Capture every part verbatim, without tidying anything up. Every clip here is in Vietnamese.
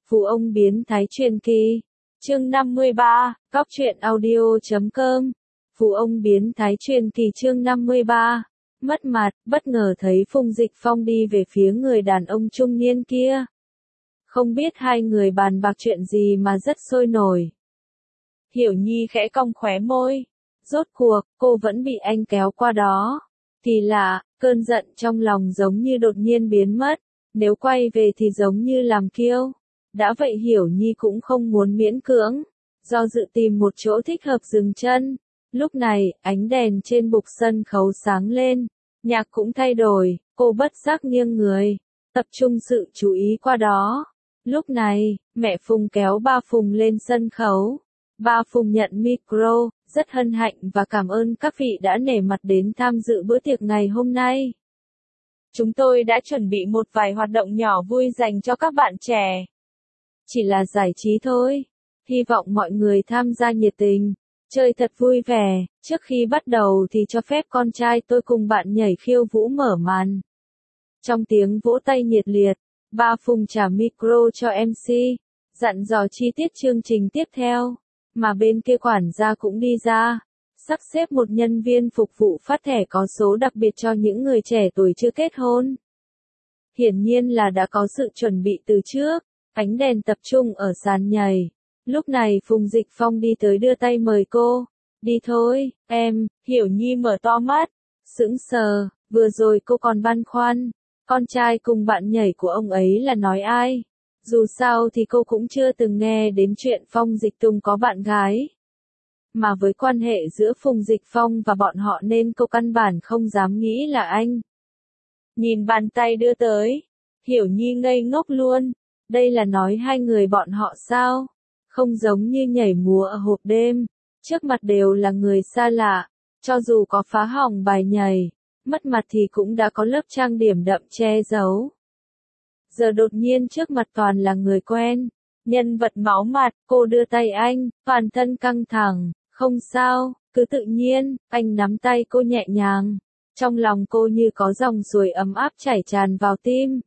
Phú ông biến thái truyền kỳ. Chương năm mươi ba, Cóc truyện audio chấm com. Phú ông biến thái truyền kỳ chương năm mươi ba. Mất mặt, bất ngờ thấy Phùng Dịch Phong đi về phía người đàn ông trung niên kia. Không biết hai người bàn bạc chuyện gì mà rất sôi nổi. Hiểu Nhi khẽ cong khóe môi. Rốt cuộc, cô vẫn bị anh kéo qua đó. Thì lạ, cơn giận trong lòng giống như đột nhiên biến mất. Nếu quay về thì giống như làm kiêu. Đã vậy Hiểu Nhi cũng không muốn miễn cưỡng. Do dự tìm một chỗ thích hợp dừng chân. Lúc này, ánh đèn trên bục sân khấu sáng lên. Nhạc cũng thay đổi, cô bất giác nghiêng người. Tập trung sự chú ý qua đó. Lúc này, mẹ Phùng kéo ba Phùng lên sân khấu. Ba Phùng nhận micro, rất hân hạnh và cảm ơn các vị đã nể mặt đến tham dự bữa tiệc ngày hôm nay. Chúng tôi đã chuẩn bị một vài hoạt động nhỏ vui dành cho các bạn trẻ. Chỉ là giải trí thôi. Hy vọng mọi người tham gia nhiệt tình, chơi thật vui vẻ. Trước khi bắt đầu thì cho phép con trai tôi cùng bạn nhảy khiêu vũ mở màn. Trong tiếng vỗ tay nhiệt liệt, ba Phùng trả micro cho em xê, dặn dò chi tiết chương trình tiếp theo. Mà bên kia quản gia cũng đi ra, sắp xếp một nhân viên phục vụ phát thẻ có số đặc biệt cho những người trẻ tuổi chưa kết hôn. Hiển nhiên là đã có sự chuẩn bị từ trước. Ánh đèn tập trung ở sàn nhảy. Lúc này Phùng Dịch Phong đi tới đưa tay mời cô. Đi thôi, em. Hiểu Nhi mở to mắt, sững sờ. Vừa rồi cô còn băn khoăn, con trai cùng bạn nhảy của ông ấy là nói ai? Dù sao thì cô cũng chưa từng nghe đến chuyện Phong Dịch Tùng có bạn gái. Mà với quan hệ giữa Phùng Dịch Phong và bọn họ nên cô căn bản không dám nghĩ là anh. Nhìn bàn tay đưa tới, Hiểu Nhi ngây ngốc luôn. Đây là nói hai người bọn họ sao? Không giống như nhảy múa ở hộp đêm. Trước mặt đều là người xa lạ. Cho dù có phá hỏng bài nhảy, mất mặt thì cũng đã có lớp trang điểm đậm che giấu. Giờ đột nhiên trước mặt toàn là người quen. Nhân vật máu mặt, cô đưa tay anh, toàn thân căng thẳng. Không sao, cứ tự nhiên, anh nắm tay cô nhẹ nhàng. Trong lòng cô như có dòng suối ấm áp chảy tràn vào tim.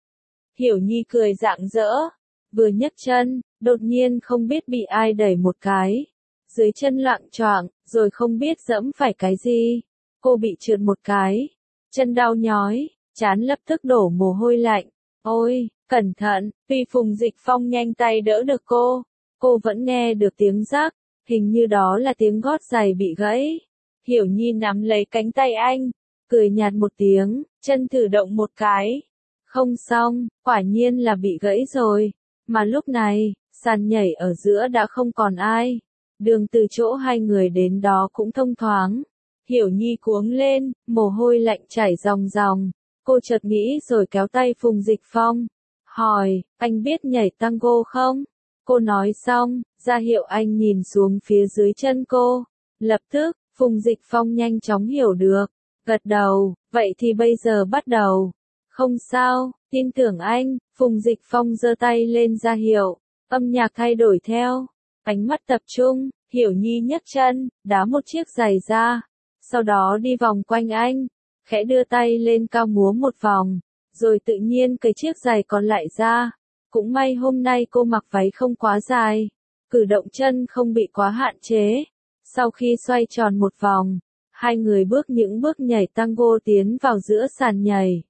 Hiểu Nhi cười rạng rỡ, vừa nhấc chân, đột nhiên không biết bị ai đẩy một cái. Dưới chân loạng choạng, rồi không biết dẫm phải cái gì. Cô bị trượt một cái, chân đau nhói, trán lập tức đổ mồ hôi lạnh. Ôi, cẩn thận, vì Phùng Dịch Phong nhanh tay đỡ được cô. Cô vẫn nghe được tiếng rắc, hình như đó là tiếng gót giày bị gãy. Hiểu Nhi nắm lấy cánh tay anh, cười nhạt một tiếng, chân thử động một cái. Không xong, quả nhiên là bị gãy rồi. Mà lúc này, sàn nhảy ở giữa đã không còn ai. Đường từ chỗ hai người đến đó cũng thông thoáng. Hiểu Nhi cuống lên, mồ hôi lạnh chảy ròng ròng. Cô chợt nghĩ rồi kéo tay Phùng Dịch Phong. Hỏi, anh biết nhảy tango không? Cô nói xong, ra hiệu anh nhìn xuống phía dưới chân cô. Lập tức, Phùng Dịch Phong nhanh chóng hiểu được. Gật đầu, vậy thì bây giờ bắt đầu. Không sao, tin tưởng anh. Phùng Dịch Phong giơ tay lên ra hiệu. Âm nhạc thay đổi theo. Ánh mắt tập trung, Hiểu Nhi nhấc chân, đá một chiếc giày ra. Sau đó đi vòng quanh anh. Khẽ đưa tay lên cao múa một vòng. Rồi tự nhiên cởi chiếc giày còn lại ra. Cũng may hôm nay cô mặc váy không quá dài. Cử động chân không bị quá hạn chế. Sau khi xoay tròn một vòng, hai người bước những bước nhảy tango tiến vào giữa sàn nhảy.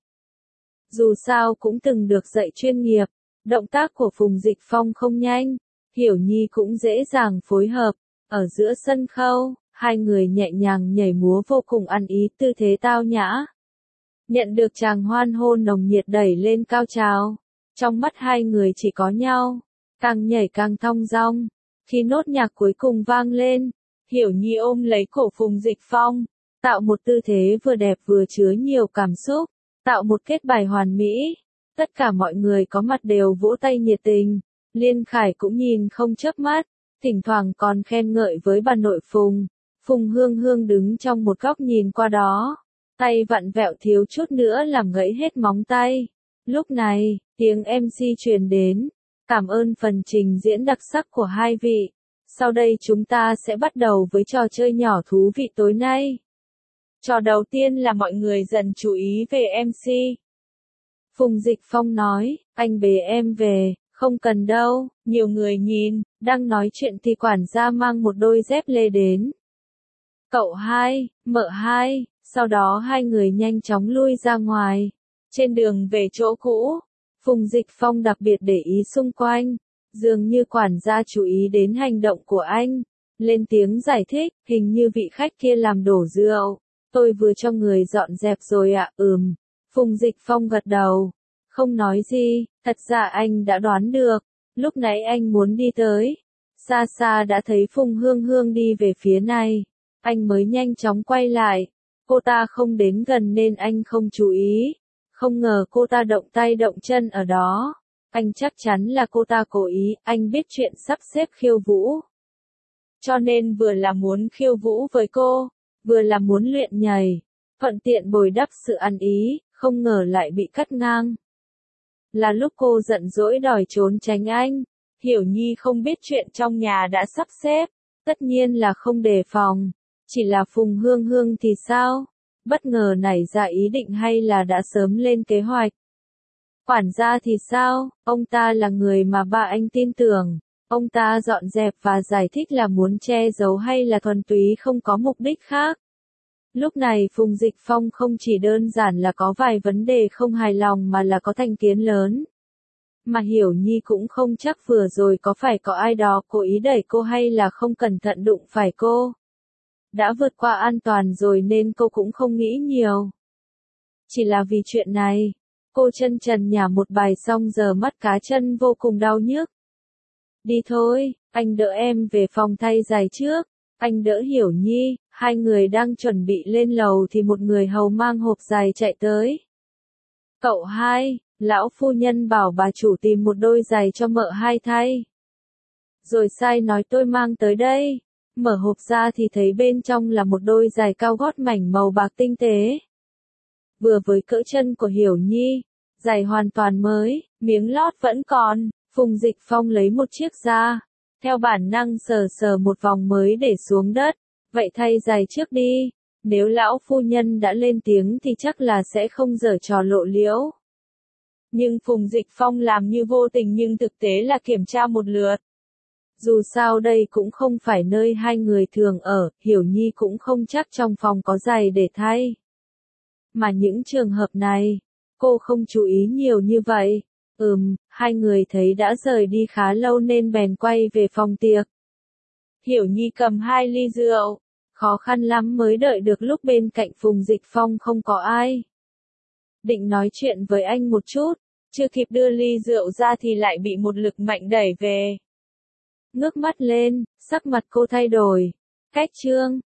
Dù sao cũng từng được dạy chuyên nghiệp, động tác của Phùng Dịch Phong không nhanh, Hiểu Nhi cũng dễ dàng phối hợp. Ở giữa sân khấu, hai người nhẹ nhàng nhảy múa vô cùng ăn ý, tư thế tao nhã. Nhận được tràng hoan hô nồng nhiệt đẩy lên cao trào. Trong mắt hai người chỉ có nhau, càng nhảy càng thong dong. Khi nốt nhạc cuối cùng vang lên, Hiểu Nhi ôm lấy cổ Phùng Dịch Phong, tạo một tư thế vừa đẹp vừa chứa nhiều cảm xúc. Tạo một kết bài hoàn mỹ. Tất cả mọi người có mặt đều vỗ tay nhiệt tình. Liên Khải cũng nhìn không chớp mắt. Thỉnh thoảng còn khen ngợi với bà nội Phùng. Phùng Hương Hương đứng trong một góc nhìn qua đó. Tay vặn vẹo thiếu chút nữa làm gãy hết móng tay. Lúc này, tiếng em xê truyền đến. Cảm ơn phần trình diễn đặc sắc của hai vị. Sau đây chúng ta sẽ bắt đầu với trò chơi nhỏ thú vị tối nay. Trò đầu tiên là mọi người dần chú ý về em xê. Phùng Dịch Phong nói, anh bế em về, Không cần đâu, nhiều người nhìn, đang nói chuyện thì quản gia mang một đôi dép lê đến. Cậu hai, mợ hai, sau đó hai người nhanh chóng lui ra ngoài. Trên đường về chỗ cũ, Phùng Dịch Phong đặc biệt để ý xung quanh, dường như quản gia chú ý đến hành động của anh, lên tiếng giải thích, hình như vị khách kia làm đổ rượu, tôi vừa cho người dọn dẹp rồi ạ, ừm. Phùng Dịch Phong gật đầu, không nói gì, thật ra anh đã đoán được, lúc nãy anh muốn đi tới, xa xa đã thấy Phùng Hương Hương đi về phía này, anh mới nhanh chóng quay lại, cô ta không đến gần nên anh không chú ý, không ngờ cô ta động tay động chân ở đó, anh chắc chắn là cô ta cố ý, anh biết chuyện sắp xếp khiêu vũ. Cho nên vừa là muốn khiêu vũ với cô, vừa là muốn luyện nhảy, thuận tiện bồi đắp sự ăn ý, không ngờ lại bị cắt ngang. Là lúc cô giận dỗi đòi trốn tránh anh, Hiểu Nhi không biết chuyện trong nhà đã sắp xếp, tất nhiên là không đề phòng, chỉ là Phùng Hương Hương thì sao? Bất ngờ nảy ra ý định hay là đã sớm lên kế hoạch? Quản gia thì sao? Ông ta là người mà ba anh tin tưởng, ông ta dọn dẹp và giải thích là muốn che giấu hay là thuần túy không có mục đích khác. Lúc này Phùng Dịch Phong không chỉ đơn giản là có vài vấn đề không hài lòng mà là có thành kiến lớn. Mà Hiểu Nhi cũng không chắc vừa rồi có phải có ai đó cố ý đẩy cô hay là không cẩn thận đụng phải cô. Đã vượt qua an toàn rồi nên cô cũng không nghĩ nhiều. Chỉ là vì chuyện này, cô chân trần nhả một bài xong giờ mắt cá chân vô cùng đau nhức. Đi thôi, anh đỡ em về phòng thay giày trước, anh đỡ Hiểu Nhi, hai người đang chuẩn bị lên lầu thì một người hầu mang hộp giày chạy tới. Cậu hai, lão phu nhân bảo bà chủ tìm một đôi giày cho mợ hai thay. Rồi sai nói tôi mang tới đây. Mở hộp ra thì thấy bên trong là một đôi giày cao gót mảnh màu bạc tinh tế. Vừa với cỡ chân của Hiểu Nhi, giày hoàn toàn mới, miếng lót vẫn còn, Phùng Dịch Phong lấy một chiếc ra, theo bản năng sờ sờ một vòng mới để xuống đất, vậy thay giày trước đi, nếu lão phu nhân đã lên tiếng thì chắc là sẽ không giở trò lộ liễu. Nhưng Phùng Dịch Phong làm như vô tình nhưng thực tế là kiểm tra một lượt. Dù sao đây cũng không phải nơi hai người thường ở, Hiểu Nhi cũng không chắc trong phòng có giày để thay. Mà những trường hợp này, cô không chú ý nhiều như vậy. Ừm, hai người thấy đã rời đi khá lâu nên bèn quay về phòng tiệc. Hiểu Nhi cầm hai ly rượu, khó khăn lắm mới đợi được lúc bên cạnh Phùng Dịch Phong không có ai. Định nói chuyện với anh một chút, chưa kịp đưa ly rượu ra thì lại bị một lực mạnh đẩy về. Ngước mắt lên, sắc mặt cô thay đổi. Cách trương,